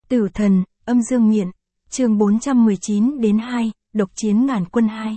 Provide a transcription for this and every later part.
Tử thần, âm dương miện, chương 419 đến 2, độc chiến ngàn quân 2.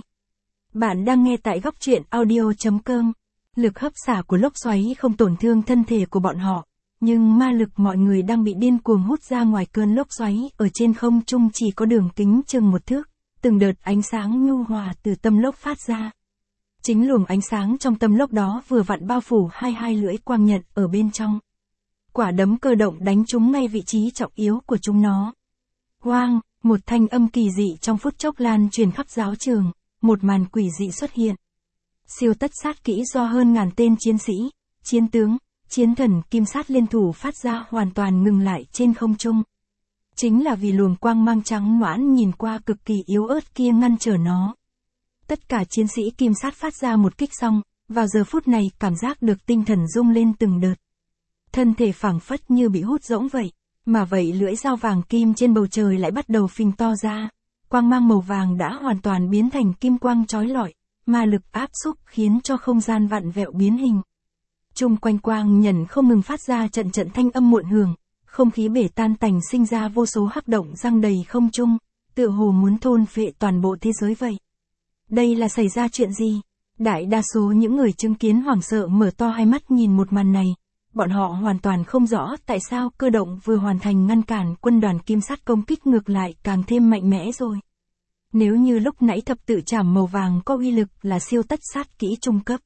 Bạn đang nghe tại góc truyện audio.com. Lực hấp xả của lốc xoáy không tổn thương thân thể của bọn họ, nhưng ma lực mọi người đang bị điên cuồng hút ra ngoài cơn lốc xoáy, ở trên không trung chỉ có đường kính chừng 1 thước, từng đợt ánh sáng nhu hòa từ tâm lốc phát ra. Chính luồng ánh sáng trong tâm lốc đó vừa vặn bao phủ hai lưỡi quang nhận ở bên trong. Quả đấm cơ động đánh trúng ngay vị trí trọng yếu của chúng nó. Hoang, một thanh âm kỳ dị trong phút chốc lan truyền khắp giáo trường, một màn quỷ dị xuất hiện. Siêu tất sát kỹ do hơn ngàn tên chiến sĩ, chiến tướng, chiến thần kim sát liên thủ phát ra hoàn toàn ngừng lại trên không trung. Chính là vì luồng quang mang trắng noãn nhìn qua cực kỳ yếu ớt kia ngăn trở nó. Tất cả chiến sĩ kim sát phát ra một kích xong, vào giờ phút này cảm giác được tinh thần rung lên từng đợt. Thân thể phảng phất như bị hút rỗng vậy, mà vậy lưỡi dao vàng kim trên bầu trời lại bắt đầu phình to ra. Quang mang màu vàng đã hoàn toàn biến thành kim quang chói lọi, ma lực áp xúc khiến cho không gian vặn vẹo biến hình. Chung quanh quang nhận không ngừng phát ra trận thanh âm muộn hưởng, không khí bể tan tành sinh ra vô số hắc động răng đầy không trung, tựa hồ muốn thôn phệ toàn bộ thế giới vậy. Đây là xảy ra chuyện gì? Đại đa số những người chứng kiến hoảng sợ mở to hai mắt nhìn một màn này. Bọn họ hoàn toàn không rõ tại sao cơ động vừa hoàn thành ngăn cản quân đoàn kim sát công kích ngược lại càng thêm mạnh mẽ rồi. Nếu như lúc nãy thập tự trảm màu vàng có uy lực là siêu tất sát kỹ trung cấp,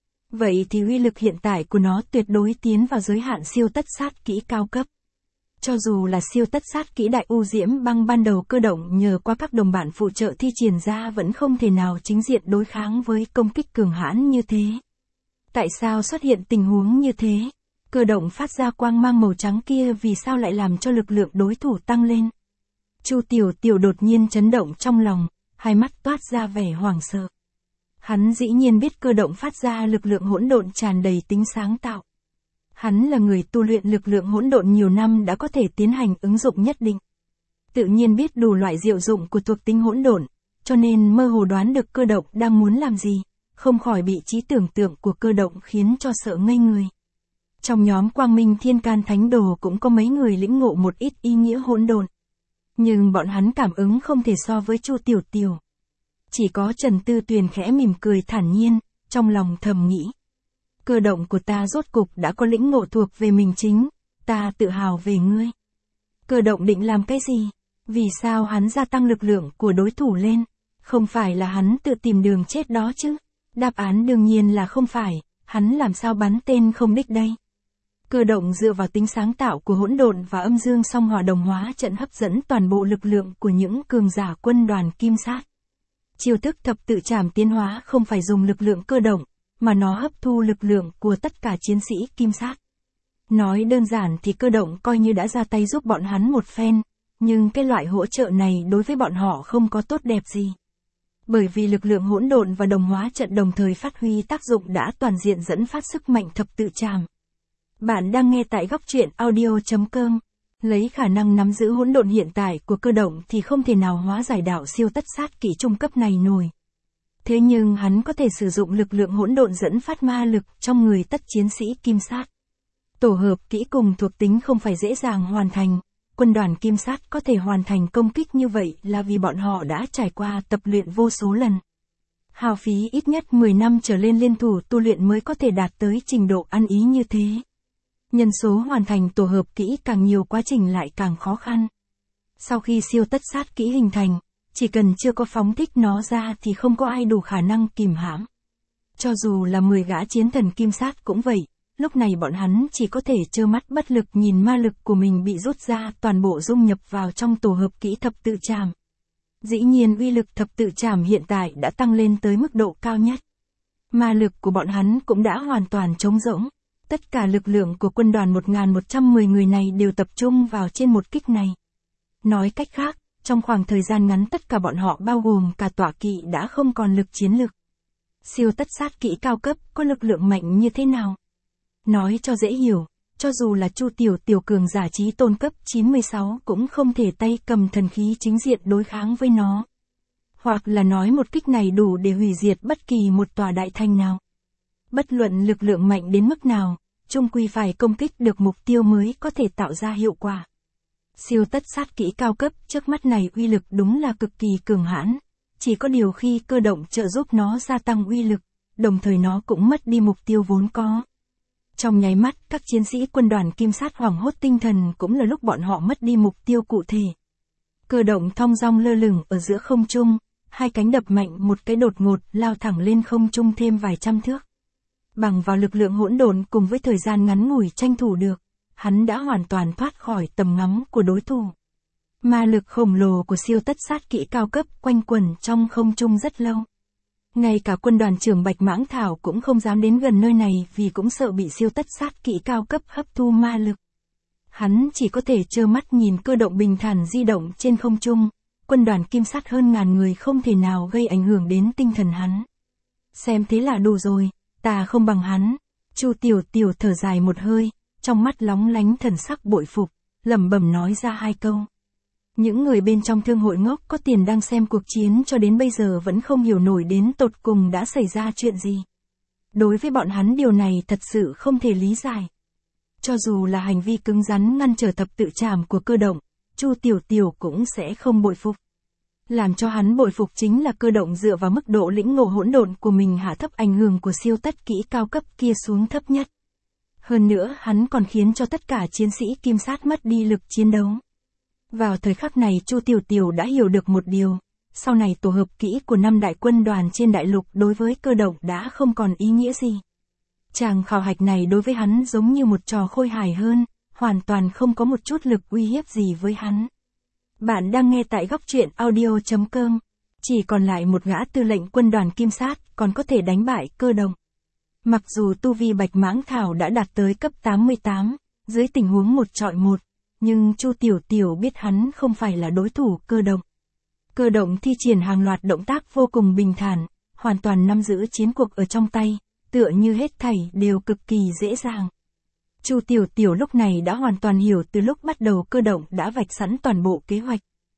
vậy thì uy lực hiện tại của nó tuyệt đối tiến vào giới hạn siêu tất sát kỹ cao cấp. Cho dù là siêu tất sát kỹ đại u diễm băng ban đầu cơ động nhờ qua các đồng bạn phụ trợ thi triển ra vẫn không thể nào chính diện đối kháng với công kích cường hãn như thế. Tại sao xuất hiện tình huống như thế? Cơ động phát ra quang mang màu trắng kia vì sao lại làm cho lực lượng đối thủ tăng lên? Chu Tiểu Tiểu đột nhiên chấn động trong lòng, hai mắt toát ra vẻ hoảng sợ. Hắn dĩ nhiên biết cơ động phát ra lực lượng hỗn độn tràn đầy tính sáng tạo. Hắn là người tu luyện lực lượng hỗn độn nhiều năm đã có thể tiến hành ứng dụng nhất định. Tự nhiên biết đủ loại diệu dụng của thuộc tính hỗn độn, cho nên mơ hồ đoán được cơ động đang muốn làm gì, không khỏi bị trí tưởng tượng của cơ động khiến cho sợ ngây người. Trong nhóm Quang Minh Thiên Can Thánh Đồ cũng có mấy người lĩnh ngộ một ít ý nghĩa hỗn độn. Nhưng bọn hắn cảm ứng không thể so với Chu Tiểu Tiểu. Chỉ có Trần Tư Tuyền khẽ mỉm cười thản nhiên, trong lòng thầm nghĩ. Cơ động của ta rốt cục đã có lĩnh ngộ thuộc về mình chính, ta tự hào về ngươi. Cơ động định làm cái gì? Vì sao hắn gia tăng lực lượng của đối thủ lên? Không phải là hắn tự tìm đường chết đó chứ? Đáp án đương nhiên là không phải, hắn làm sao bắn tên không đích đây? Cơ động dựa vào tính sáng tạo của hỗn độn và âm dương song hòa đồng hóa trận hấp dẫn toàn bộ lực lượng của những cường giả quân đoàn kim sát. Chiêu thức thập tự trảm tiến hóa không phải dùng lực lượng cơ động, mà nó hấp thu lực lượng của tất cả chiến sĩ kim sát. Nói đơn giản thì cơ động coi như đã ra tay giúp bọn hắn một phen, nhưng cái loại hỗ trợ này đối với bọn họ không có tốt đẹp gì. Bởi vì lực lượng hỗn độn và đồng hóa trận đồng thời phát huy tác dụng đã toàn diện dẫn phát sức mạnh thập tự trảm. Bạn đang nghe tại góc truyện audio.com. Lấy khả năng nắm giữ hỗn độn hiện tại của cơ động thì không thể nào hóa giải đạo siêu tất sát kỹ trung cấp này nổi. Thế nhưng hắn có thể sử dụng lực lượng hỗn độn dẫn phát ma lực trong người tất chiến sĩ kim sát. Tổ hợp kỹ cùng thuộc tính không phải dễ dàng hoàn thành. Quân đoàn kim sát có thể hoàn thành công kích như vậy là vì bọn họ đã trải qua tập luyện vô số lần. Hao phí ít nhất 10 năm trở lên liên thủ tu luyện mới có thể đạt tới trình độ ăn ý như thế. Nhân số hoàn thành tổ hợp kỹ càng nhiều quá trình lại càng khó khăn. Sau khi siêu tất sát kỹ hình thành, chỉ cần chưa có phóng thích nó ra thì không có ai đủ khả năng kìm hãm. Cho dù là 10 gã chiến thần kim sát cũng vậy, lúc này bọn hắn chỉ có thể trơ mắt bất lực nhìn ma lực của mình bị rút ra toàn bộ dung nhập vào trong tổ hợp kỹ thập tự trảm. Dĩ nhiên uy lực thập tự trảm hiện tại đã tăng lên tới mức độ cao nhất. Ma lực của bọn hắn cũng đã hoàn toàn trống rỗng. Tất cả lực lượng của quân đoàn 1110 người này đều tập trung vào trên một kích này. Nói cách khác, trong khoảng thời gian ngắn tất cả bọn họ bao gồm cả tọa kỵ đã không còn lực chiến lực. Siêu tất sát kỹ cao cấp có lực lượng mạnh như thế nào? Nói cho dễ hiểu, cho dù là Chu Tiểu Tiểu cường giả trí tôn cấp 96 cũng không thể tay cầm thần khí chính diện đối kháng với nó. Hoặc là nói một kích này đủ để hủy diệt bất kỳ một tòa đại thành nào. Bất luận lực lượng mạnh đến mức nào, chung quy phải công kích được mục tiêu mới có thể tạo ra hiệu quả. Siêu tất sát kỹ cao cấp trước mắt này uy lực đúng là cực kỳ cường hãn. Chỉ có điều khi cơ động trợ giúp nó gia tăng uy lực, đồng thời nó cũng mất đi mục tiêu vốn có. Trong nháy mắt, các chiến sĩ quân đoàn kim sát hoảng hốt tinh thần cũng là lúc bọn họ mất đi mục tiêu cụ thể. Cơ động thong dong lơ lửng ở giữa không trung, hai cánh đập mạnh một cái đột ngột lao thẳng lên không trung thêm vài trăm thước. Bằng vào lực lượng hỗn độn cùng với thời gian ngắn ngủi tranh thủ được, hắn đã hoàn toàn thoát khỏi tầm ngắm của đối thủ. Ma lực khổng lồ của siêu tất sát kỹ cao cấp quanh quẩn trong không trung rất lâu. Ngay cả quân đoàn trưởng Bạch Mãng Thảo cũng không dám đến gần nơi này vì cũng sợ bị siêu tất sát kỹ cao cấp hấp thu ma lực. Hắn chỉ có thể trơ mắt nhìn cơ động bình thản di động trên không trung, quân đoàn kim sát hơn ngàn người không thể nào gây ảnh hưởng đến tinh thần hắn. Xem thế là đủ rồi, ta không bằng hắn. Chu Tiểu Tiểu thở dài một hơi, trong mắt lóng lánh thần sắc bội phục, lẩm bẩm nói ra hai câu. Những người bên trong thương hội ngốc có tiền đang xem cuộc chiến cho đến bây giờ vẫn không hiểu nổi đến tột cùng đã xảy ra chuyện gì. Đối với bọn hắn điều này thật sự không thể lý giải. Cho dù là hành vi cứng rắn ngăn trở thập tự trảm của cơ động, Chu Tiểu Tiểu cũng sẽ không bội phục. Làm cho hắn bội phục chính là cơ động dựa vào mức độ lĩnh ngộ hỗn độn của mình hạ thấp ảnh hưởng của siêu tất kỹ cao cấp kia xuống thấp nhất. Hơn nữa hắn còn khiến cho tất cả chiến sĩ kim sát mất đi lực chiến đấu. Vào thời khắc này Chu Tiểu Tiểu đã hiểu được một điều, sau này tổ hợp kỹ của 5 đại quân đoàn trên đại lục đối với cơ động đã không còn ý nghĩa gì. Chàng khảo hạch này đối với hắn giống như một trò khôi hài hơn, hoàn toàn không có một chút lực uy hiếp gì với hắn. Bạn đang nghe tại góc truyện audio.com, chỉ còn lại một gã tư lệnh quân đoàn kim sát còn có thể đánh bại cơ động. Mặc dù tu vi Bạch Mãng Thảo đã đạt tới cấp 88, dưới tình huống một trọi một, nhưng Chu Tiểu Tiểu biết hắn không phải là đối thủ cơ động. Cơ động thi triển hàng loạt động tác vô cùng bình thản, hoàn toàn nắm giữ chiến cuộc ở trong tay, tựa như hết thảy đều cực kỳ dễ dàng. Chu Tiểu Tiểu lúc này đã hoàn toàn hiểu từ lúc bắt đầu cơ động đã vạch sẵn toàn bộ kế hoạch.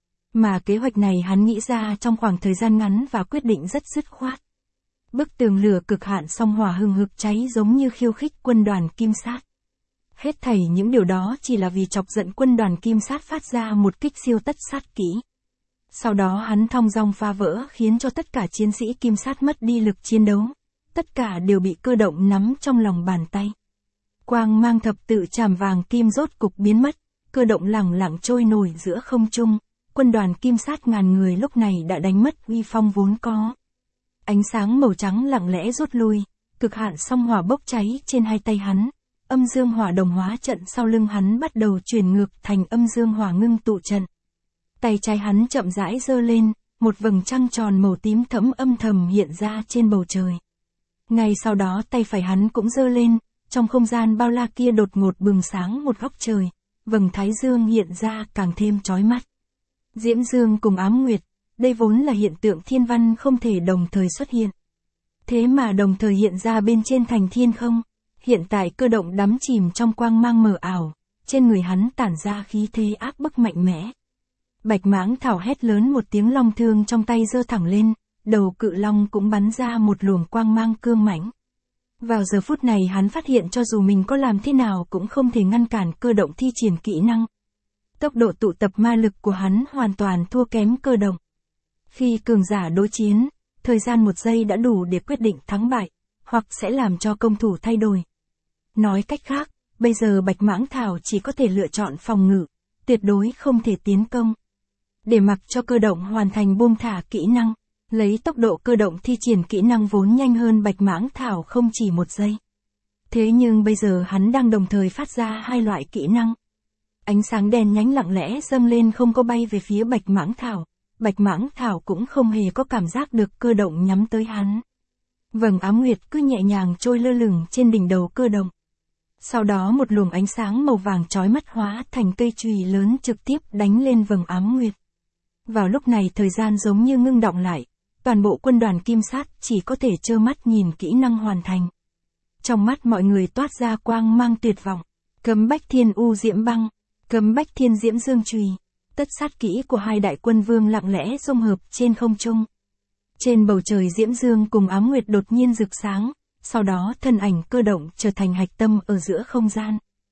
Mà kế hoạch này hắn nghĩ ra trong khoảng thời gian ngắn và quyết định rất dứt khoát. Bức tường lửa cực hạn song hỏa hừng hực cháy giống như khiêu khích quân đoàn kim sát. Hết thảy những điều đó chỉ là vì chọc giận quân đoàn kim sát phát ra một kích siêu tất sát kỹ. Sau đó hắn thong dong phá vỡ khiến cho tất cả chiến sĩ kim sát mất đi lực chiến đấu. Tất cả đều bị cơ động nắm trong lòng bàn tay. Quang mang thập tự trảm vàng kim rốt cục biến mất, cơ động lẳng lặng trôi nổi giữa không trung. Quân đoàn kim sát ngàn người lúc này đã đánh mất uy phong vốn có. Ánh sáng màu trắng lặng lẽ rút lui, cực hạn song hỏa bốc cháy trên hai tay hắn. Âm dương hỏa đồng hóa trận sau lưng hắn bắt đầu chuyển ngược thành âm dương hỏa ngưng tụ trận. Tay trái hắn chậm rãi giơ lên, một vầng trăng tròn màu tím thẫm âm thầm hiện ra trên bầu trời. Ngay sau đó tay phải hắn cũng giơ lên, trong không gian bao la kia đột ngột bừng sáng một góc trời, vầng thái dương hiện ra càng thêm chói mắt. Diễm dương cùng ám nguyệt, đây vốn là hiện tượng thiên văn không thể đồng thời xuất hiện. Thế mà đồng thời hiện ra bên trên thành thiên không. Hiện tại cơ động đắm chìm trong quang mang mờ ảo, trên người hắn tản ra khí thế áp bức mạnh mẽ. Bạch Mãng Thảo hét lớn một tiếng, long thương trong tay giơ thẳng lên, đầu cự long cũng bắn ra một luồng quang mang cương mãnh. Vào giờ phút này hắn phát hiện cho dù mình có làm thế nào cũng không thể ngăn cản cơ động thi triển kỹ năng. Tốc độ tụ tập ma lực của hắn hoàn toàn thua kém cơ động. Khi cường giả đối chiến, thời gian một giây đã đủ để quyết định thắng bại, hoặc sẽ làm cho công thủ thay đổi. Nói cách khác, bây giờ Bạch Mãng Thảo chỉ có thể lựa chọn phòng ngự, tuyệt đối không thể tiến công. Để mặc cho cơ động hoàn thành buông thả kỹ năng, lấy tốc độ cơ động thi triển kỹ năng vốn nhanh hơn Bạch Mãng Thảo không chỉ một giây. Thế nhưng bây giờ hắn đang đồng thời phát ra hai loại kỹ năng. Ánh sáng đen nhánh lặng lẽ dâng lên không có bay về phía Bạch Mãng Thảo. Bạch Mãng Thảo cũng không hề có cảm giác được cơ động nhắm tới hắn. Vầng ám nguyệt cứ nhẹ nhàng trôi lơ lửng trên đỉnh đầu cơ động. Sau đó một luồng ánh sáng màu vàng chói mắt hóa thành cây chùy lớn trực tiếp đánh lên vầng ám nguyệt. Vào lúc này thời gian giống như ngưng đọng lại, toàn bộ quân đoàn kim sát chỉ có thể trơ mắt nhìn kỹ năng hoàn thành. Trong mắt mọi người toát ra quang mang tuyệt vọng, cấm bách thiên u diễm băng, cấm bách thiên diễm dương chùy, tất sát kỹ của hai đại quân vương lặng lẽ dung hợp trên không trung. Trên bầu trời diễm dương cùng ám nguyệt đột nhiên rực sáng, sau đó thân ảnh cơ động trở thành hạch tâm ở giữa không gian.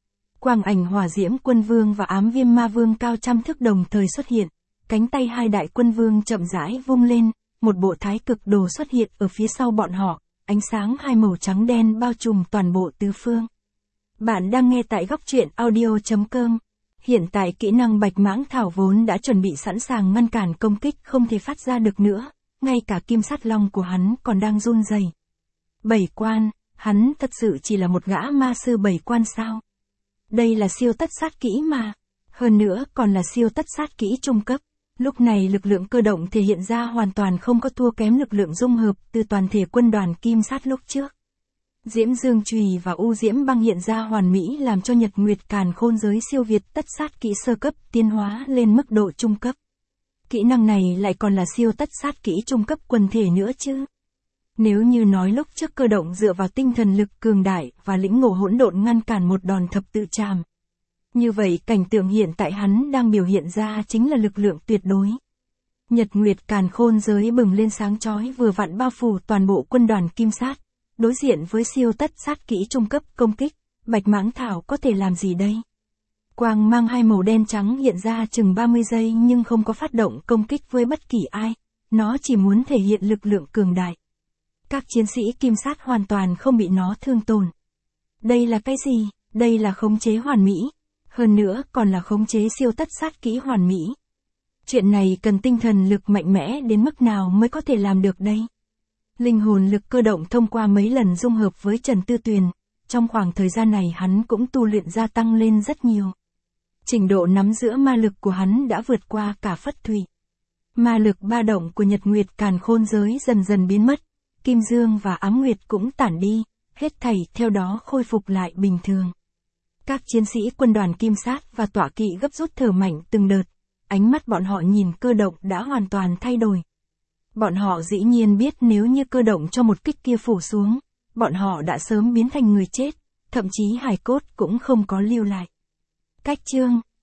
Quang ảnh hỏa diễm quân vương và ám viêm ma vương cao trăm thước đồng thời xuất hiện, cánh tay hai đại quân vương chậm rãi vung lên, một bộ thái cực đồ xuất hiện ở phía sau bọn họ, ánh sáng hai màu trắng đen bao trùm toàn bộ tứ phương. Bạn đang nghe tại góc truyện audio.com. Hiện tại kỹ năng Bạch Mãng Thảo vốn đã chuẩn bị sẵn sàng ngăn cản công kích không thể phát ra được nữa, ngay cả kim sát long của hắn còn đang run rẩy. Bảy quan, hắn thật sự chỉ là một gã ma sư bảy quan sao? Đây là siêu tất sát kỹ mà. Hơn nữa còn là siêu tất sát kỹ trung cấp. Lúc này lực lượng cơ động thể hiện ra hoàn toàn không có thua kém lực lượng dung hợp từ toàn thể quân đoàn kim sát lúc trước. Diễm Dương Chùy và U Diễm Băng hiện ra hoàn mỹ làm cho Nhật Nguyệt Càn Khôn giới siêu việt tất sát kỹ sơ cấp tiến hóa lên mức độ trung cấp. Kỹ năng này lại còn là siêu tất sát kỹ trung cấp quần thể nữa chứ. Nếu như nói lúc trước cơ động dựa vào tinh thần lực cường đại và lĩnh ngộ hỗn độn ngăn cản một đòn thập tự trảm. Như vậy cảnh tượng hiện tại hắn đang biểu hiện ra chính là lực lượng tuyệt đối. Nhật Nguyệt Càn Khôn giới bừng lên sáng chói vừa vặn bao phủ toàn bộ quân đoàn kim sát. Đối diện với siêu tất sát kỹ trung cấp công kích, Bạch Mãng Thảo có thể làm gì đây? Quang mang hai màu đen trắng hiện ra chừng 30 giây nhưng không có phát động công kích với bất kỳ ai. Nó chỉ muốn thể hiện lực lượng cường đại. Các chiến sĩ kim sát hoàn toàn không bị nó thương tổn. Đây là cái gì? Đây là khống chế hoàn mỹ. Hơn nữa còn là khống chế siêu tất sát kỹ hoàn mỹ. Chuyện này cần tinh thần lực mạnh mẽ đến mức nào mới có thể làm được đây? Linh hồn lực cơ động thông qua mấy lần dung hợp với Trần Tư Tuyền, trong khoảng thời gian này hắn cũng tu luyện gia tăng lên rất nhiều. Trình độ nắm giữ ma lực của hắn đã vượt qua cả Phất Thủy. Ma lực ba động của Nhật Nguyệt Càn Khôn giới dần dần biến mất, Kim Dương và Ám Nguyệt cũng tản đi, hết thảy theo đó khôi phục lại bình thường. Các chiến sĩ quân đoàn kim sát và tọa kỵ gấp rút thở mạnh từng đợt, ánh mắt bọn họ nhìn cơ động đã hoàn toàn thay đổi. Bọn họ dĩ nhiên biết nếu như cơ động cho một kích kia phủ xuống, bọn họ đã sớm biến thành người chết, thậm chí hài cốt cũng không có lưu lại. Cách chương